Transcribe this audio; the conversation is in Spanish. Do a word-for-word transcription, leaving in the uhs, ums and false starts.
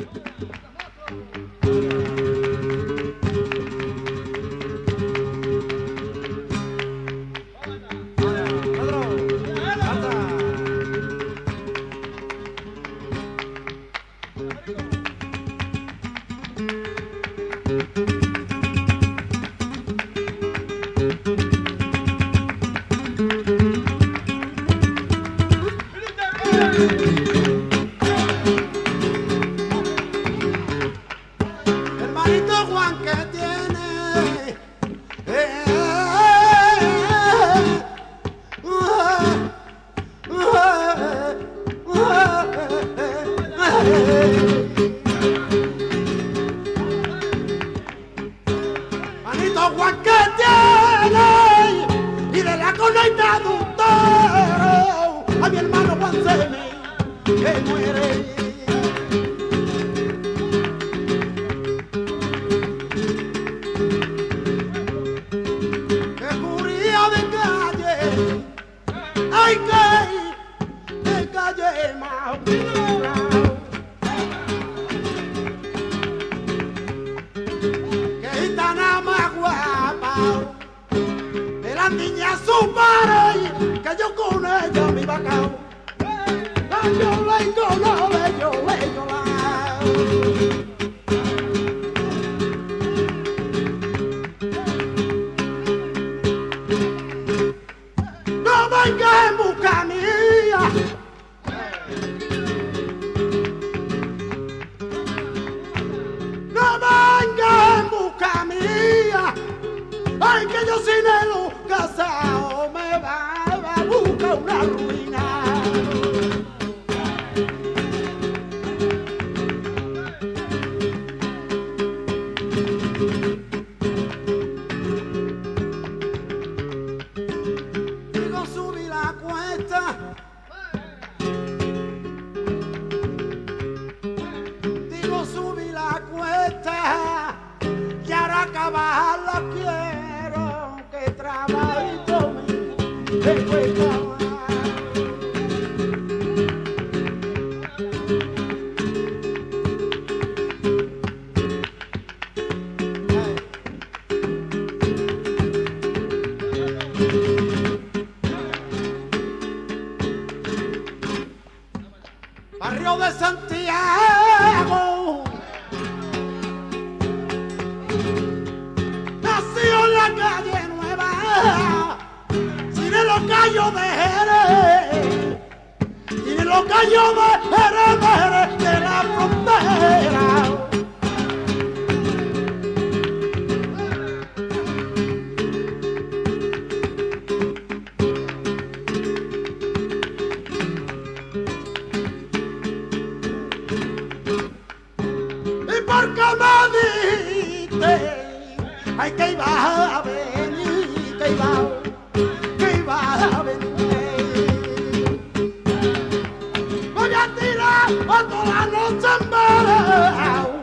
Hermanito Juan que tiene eh, uh, uh, uh, Hermanito Juan que tiene y de la coleta de un toro a mi hermano Juan se me que muere. Ay, que de calle más que gitana más guapa de la niña su padre que yo con ella mi bacao la yo la yo la le yo le yo la no venga en busca mía, no venga en busca mía, ay que yo sin el casado me va a buscar una ruina. Digo subí la cuesta y ahora acabarla quiero que trabajito mío me cuesta más. Barrio de Santiago, nació en la calle Nueva, sin los callos de Jerez, sin los callos de Jerez, de Jerez, de la frontera. Porque me dijiste, ay que iba a venir, que iba, que iba a venir. Voy a tirar a toda la noche en verano.